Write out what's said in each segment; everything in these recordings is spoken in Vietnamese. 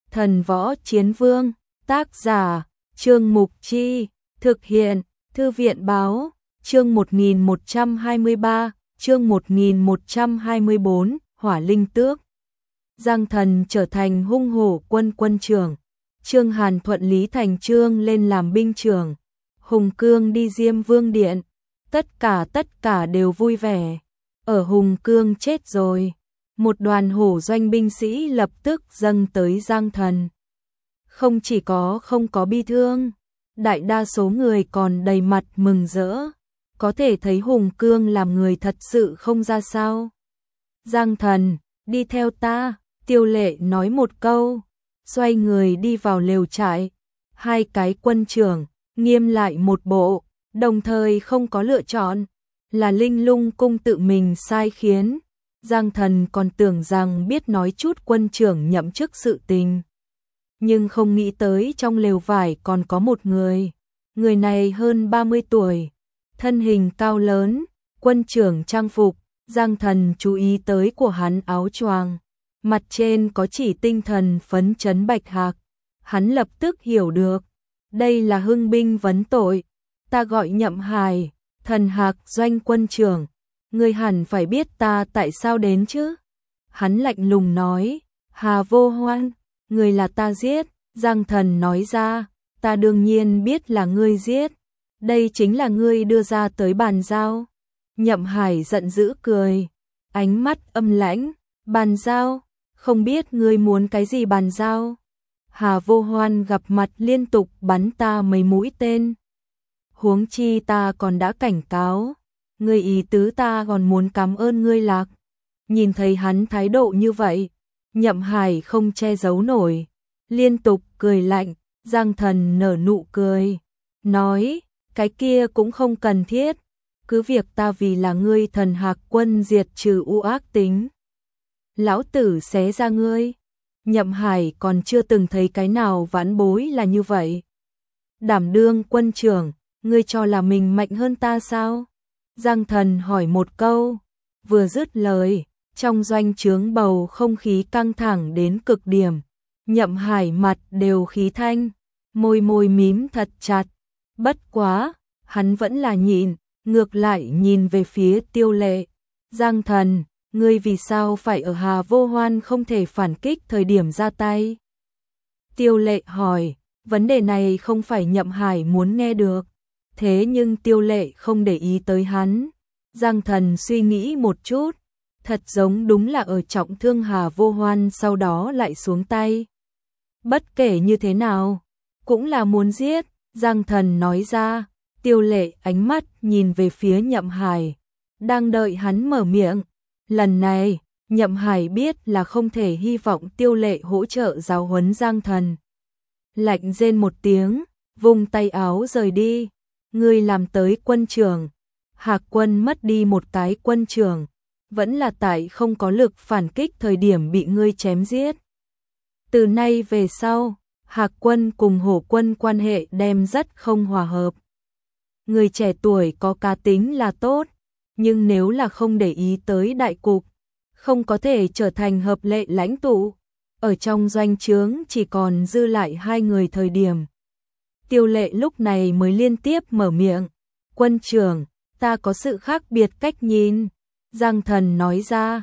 Thần Võ Chiến Vương, tác giả, Trương Mục Chi, thực hiện, Thư viện Báo, chương 1123, chương 1124, Hỏa Linh Tước. Giang Thần trở thành hung hổ quân trưởng, Trương Hàn thuận lý thành trương lên làm binh trưởng, Hùng Cương đi Diêm Vương Điện, tất cả đều vui vẻ. Ở Hùng Cương chết rồi, một đoàn hổ doanh binh sĩ lập tức dâng tới Giang Thần. Không chỉ không có bi thương, đại đa số người còn đầy mặt mừng rỡ, có thể thấy Hùng Cương làm người thật sự không ra sao. Giang Thần, đi theo ta, Tiêu Lệ nói một câu, xoay người đi vào lều trại. Hai cái quân trưởng nghiêm lại một bộ, đồng thời không có lựa chọn, là Linh Lung cung tự mình sai khiến. Giang Thần còn tưởng rằng biết nói chút quân trưởng nhậm chức sự tình, nhưng không nghĩ tới trong lều vải còn có một người. Người này hơn 30 tuổi, thân hình cao lớn, quân trưởng trang phục. Giang Thần chú ý tới của hắn áo choàng, mặt trên có chỉ tinh thần phấn chấn bạch hạc. Hắn lập tức hiểu được, đây là hưng binh vấn tội. Ta gọi Nhậm Hải, Thần Hạc doanh quân trưởng, ngươi hẳn phải biết ta tại sao đến chứ? Hắn lạnh lùng nói, Hà Vô Hoan, người là ta giết. Giang Thần nói ra, ta đương nhiên biết là ngươi giết, đây chính là ngươi đưa ra tới bàn giao. Nhậm Hải giận dữ cười, ánh mắt âm lãnh, bàn giao, không biết ngươi muốn cái gì bàn giao. Hà Vô Hoan gặp mặt liên tục bắn ta mấy mũi tên, huống chi ta còn đã cảnh cáo, ngươi ý tứ ta còn muốn cảm ơn ngươi lạc. Nhìn thấy hắn thái độ như vậy, Nhậm Hải không che giấu nổi, liên tục cười lạnh. Giang Thần nở nụ cười, nói, cái kia cũng không cần thiết, cứ việc ta vì là ngươi Thần Hạc quân diệt trừ u ác tính, lão tử xé ra ngươi. Nhậm Hải còn chưa từng thấy cái nào vãn bối là như vậy. Đảm đương quân trưởng, ngươi cho là mình mạnh hơn ta sao? Giang Thần hỏi một câu, vừa dứt lời, trong doanh trướng bầu không khí căng thẳng đến cực điểm. Nhậm Hải mặt đều khí thanh, môi mím thật chặt. Bất quá, hắn vẫn là nhịn, ngược lại nhìn về phía Tiêu Lệ. Giang Thần, ngươi vì sao phải ở Hà Vô Hoan không thể phản kích thời điểm ra tay? Tiêu Lệ hỏi, vấn đề này không phải Nhậm Hải muốn nghe được. Thế nhưng Tiêu Lệ không để ý tới hắn. Giang Thần suy nghĩ một chút, thật giống đúng là ở trọng thương Hà Vô Hoan sau đó lại xuống tay. Bất kể như thế nào, cũng là muốn giết. Giang Thần nói ra. Tiêu Lệ ánh mắt nhìn về phía Nhậm Hải, đang đợi hắn mở miệng. Lần này, Nhậm Hải biết là không thể hy vọng Tiêu Lệ hỗ trợ giáo huấn Giang Thần. Lạnh rên một tiếng, vung tay áo rời đi. Ngươi làm tới quân trưởng, Hạc quân mất đi một cái quân trưởng, vẫn là tại không có lực phản kích thời điểm bị ngươi chém giết. Từ nay về sau, Hạc quân cùng Hổ quân quan hệ đem rất không hòa hợp. Người trẻ tuổi có cá tính là tốt, nhưng nếu là không để ý tới đại cục, không có thể trở thành hợp lệ lãnh tụ. Ở trong doanh trướng chỉ còn dư lại hai người thời điểm, Tiêu Lệ lúc này mới liên tiếp mở miệng, quân trưởng, ta có sự khác biệt cách nhìn. Giang Thần nói ra,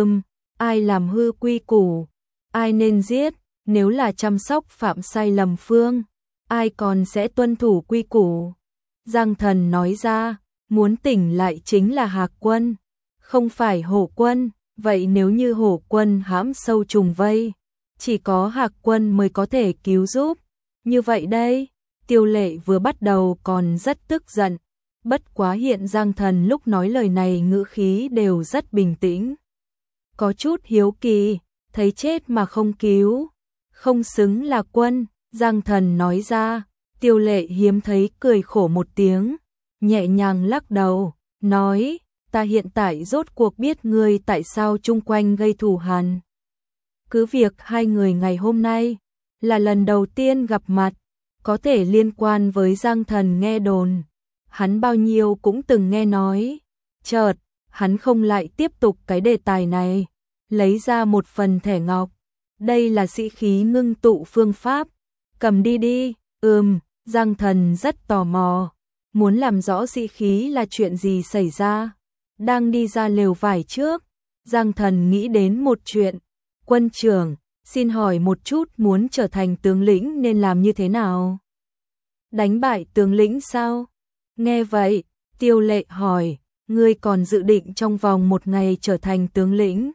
ai làm hư quy củ, ai nên giết, nếu là chăm sóc phạm sai lầm phương, ai còn sẽ tuân thủ quy củ. Giang Thần nói ra, muốn tỉnh lại chính là Hạc quân, không phải Hổ quân, vậy nếu như Hổ quân hãm sâu trùng vây, chỉ có Hạc quân mới có thể cứu giúp. Như vậy đây, Tiêu Lệ vừa bắt đầu còn rất tức giận, bất quá hiện Giang Thần lúc nói lời này ngữ khí đều rất bình tĩnh. Có chút hiếu kỳ, thấy chết mà không cứu, không xứng là quân. Giang Thần nói ra. Tiêu Lệ hiếm thấy cười khổ một tiếng, nhẹ nhàng lắc đầu, nói, ta hiện tại rốt cuộc biết ngươi tại sao chung quanh gây thù hằn. Cứ việc hai người ngày hôm nay là lần đầu tiên gặp mặt, có thể liên quan với Giang Thần nghe đồn, hắn bao nhiêu cũng từng nghe nói. Chợt, hắn không lại tiếp tục cái đề tài này, lấy ra một phần thẻ ngọc, Đây là sĩ khí ngưng tụ phương pháp. Cầm đi đi. Giang Thần rất tò mò, muốn làm rõ sĩ khí là chuyện gì xảy ra. Đang đi ra lều vải trước, Giang Thần nghĩ đến một chuyện. Quân trưởng, xin hỏi một chút, muốn trở thành tướng lĩnh nên làm như thế nào? Đánh bại tướng lĩnh sao? Nghe vậy, Tiêu Lệ hỏi, ngươi còn dự định trong vòng 1 ngày trở thành tướng lĩnh?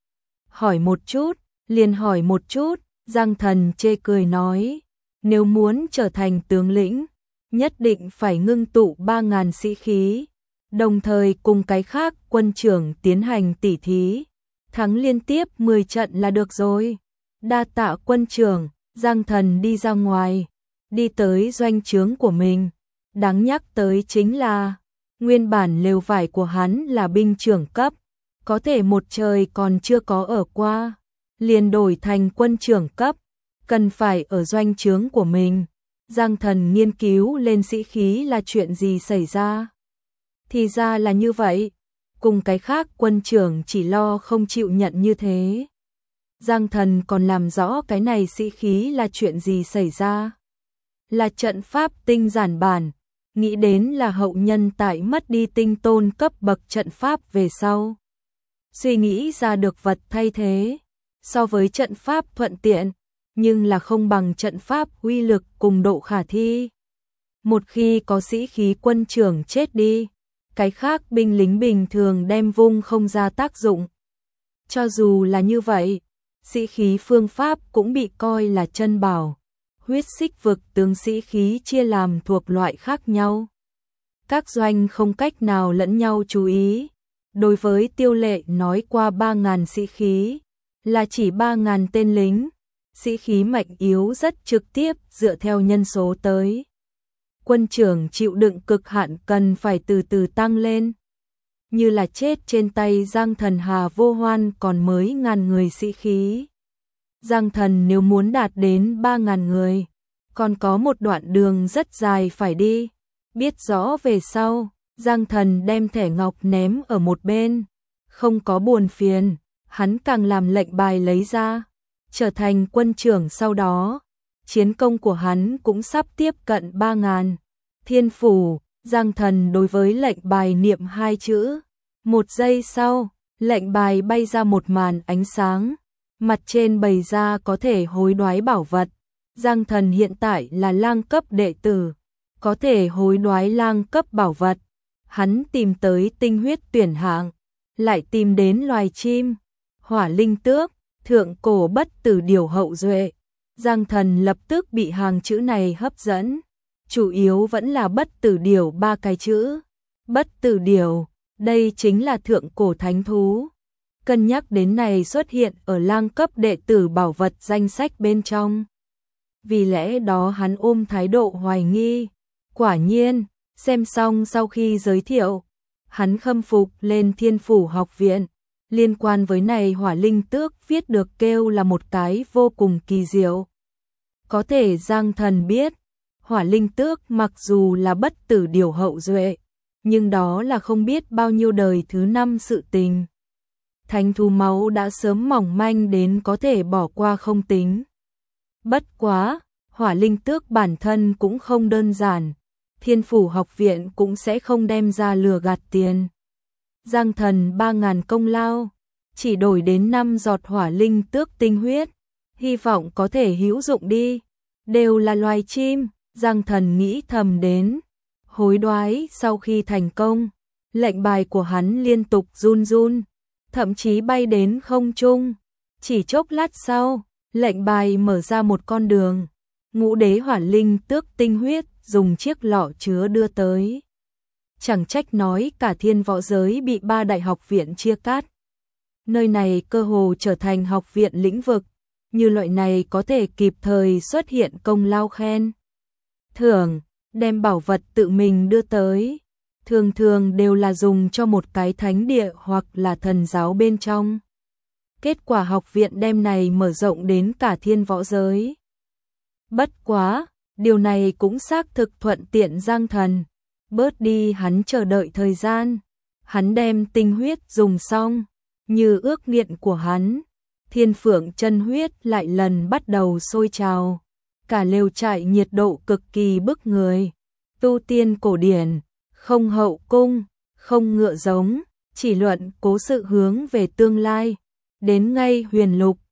Hỏi một chút, liền hỏi một chút, Giang Thần chê cười nói, nếu muốn trở thành tướng lĩnh, nhất định phải ngưng tụ 3.000 sĩ khí, đồng thời cùng cái khác quân trưởng tiến hành tỉ thí, thắng liên tiếp 10 trận là được rồi. Đa tạ quân trưởng. Giang Thần đi ra ngoài, đi tới doanh trướng của mình. Đáng nhắc tới chính là, nguyên bản lều vải của hắn là binh trưởng cấp, có thể một trời còn chưa có ở qua, liền đổi thành quân trưởng cấp, cần phải ở doanh trướng của mình. Giang Thần nghiên cứu lên sĩ khí là chuyện gì xảy ra. Thì ra là như vậy, cùng cái khác quân trưởng chỉ lo không chịu nhận như thế. Giang Thần còn làm rõ cái này sĩ khí là chuyện gì xảy ra. Là trận pháp tinh giản bản, nghĩ đến là hậu nhân tại mất đi tinh tôn cấp bậc trận pháp về sau. Suy nghĩ ra được vật thay thế, so với trận pháp thuận tiện, nhưng là không bằng trận pháp uy lực cùng độ khả thi. Một khi có sĩ khí quân trưởng chết đi, cái khác binh lính bình thường đem vung không ra tác dụng. Cho dù là như vậy, sĩ khí phương pháp cũng bị coi là chân bảo. Huyết xích vực tướng sĩ khí chia làm thuộc loại khác nhau. Các doanh không cách nào lẫn nhau chú ý. Đối với Tiêu Lệ nói qua 3.000 sĩ khí, là chỉ 3.000 tên lính. Sĩ khí mạnh yếu rất trực tiếp dựa theo nhân số tới. Quân trưởng chịu đựng cực hạn cần phải từ từ tăng lên. Như là chết trên tay Giang Thần Hà Vô Hoan còn mới 1.000 người sĩ khí. Giang Thần nếu muốn đạt đến 3.000 người, còn có một đoạn đường rất dài phải đi. Biết rõ về sau, Giang Thần đem thẻ ngọc ném ở một bên. Không có buồn phiền, hắn càng làm lệnh bài lấy ra. Trở thành quân trưởng sau đó, chiến công của hắn cũng sắp tiếp cận 3.000. Thiên phủ, Giang Thần đối với lệnh bài niệm 2 chữ. 1 giây sau, lệnh bài bay ra một màn ánh sáng. Mặt trên bày ra có thể hối đoái bảo vật. Giang Thần hiện tại là lang cấp đệ tử, có thể hối đoái lang cấp bảo vật. Hắn tìm tới tinh huyết tuyển hạng, lại tìm đến loài chim, hỏa linh tước, thượng cổ bất tử điểu hậu duệ. Giang Thần lập tức bị hàng chữ này hấp dẫn, chủ yếu vẫn là bất tử điểu 3 cái chữ. Bất tử điểu, đây chính là thượng cổ thánh thú. Cân nhắc đến này xuất hiện ở lang cấp đệ tử bảo vật danh sách bên trong. Vì lẽ đó hắn ôm thái độ hoài nghi. Quả nhiên, xem xong sau khi giới thiệu, hắn khâm phục lên Thiên Phủ học viện. Liên quan với này hỏa linh tước viết được kêu là một cái vô cùng kỳ diệu. Có thể Giang Thần biết, hỏa linh tước mặc dù là bất tử điểu hậu duệ, nhưng đó là không biết bao nhiêu đời thứ 5 sự tình. Thánh thú máu đã sớm mỏng manh đến có thể bỏ qua không tính. Bất quá, hỏa linh tước bản thân cũng không đơn giản, Thiên Phủ học viện cũng sẽ không đem ra lừa gạt tiền. Giang Thần 3.000 công lao, chỉ đổi đến 5 giọt hỏa linh tước tinh huyết, hy vọng có thể hữu dụng đi. Đều là loài chim, Giang Thần nghĩ thầm đến. Hối đoái sau khi thành công, lệnh bài của hắn liên tục run run, thậm chí bay đến không trung. Chỉ chốc lát sau, lệnh bài mở ra một con đường. Ngũ đế hỏa linh tước tinh huyết dùng chiếc lọ chứa đưa tới. Chẳng trách nói cả thiên võ giới bị 3 đại học viện chia cắt. Nơi này cơ hồ trở thành học viện lĩnh vực, như loại này có thể kịp thời xuất hiện công lao khen thưởng, đem bảo vật tự mình đưa tới. Thường thường đều là dùng cho một cái thánh địa hoặc là thần giáo bên trong. Kết quả học viện đem này mở rộng đến cả thiên võ giới. Bất quá, điều này cũng xác thực thuận tiện Giang Thần, bớt đi hắn chờ đợi thời gian. Hắn đem tinh huyết dùng xong, như ước nguyện của hắn, Thiên Phượng chân huyết lại lần bắt đầu sôi trào. Cả lều trại nhiệt độ cực kỳ bức người. Tu tiên cổ điển, không hậu cung, không ngựa giống, chỉ luận cố sự hướng về tương lai. Đến ngay huyền lục,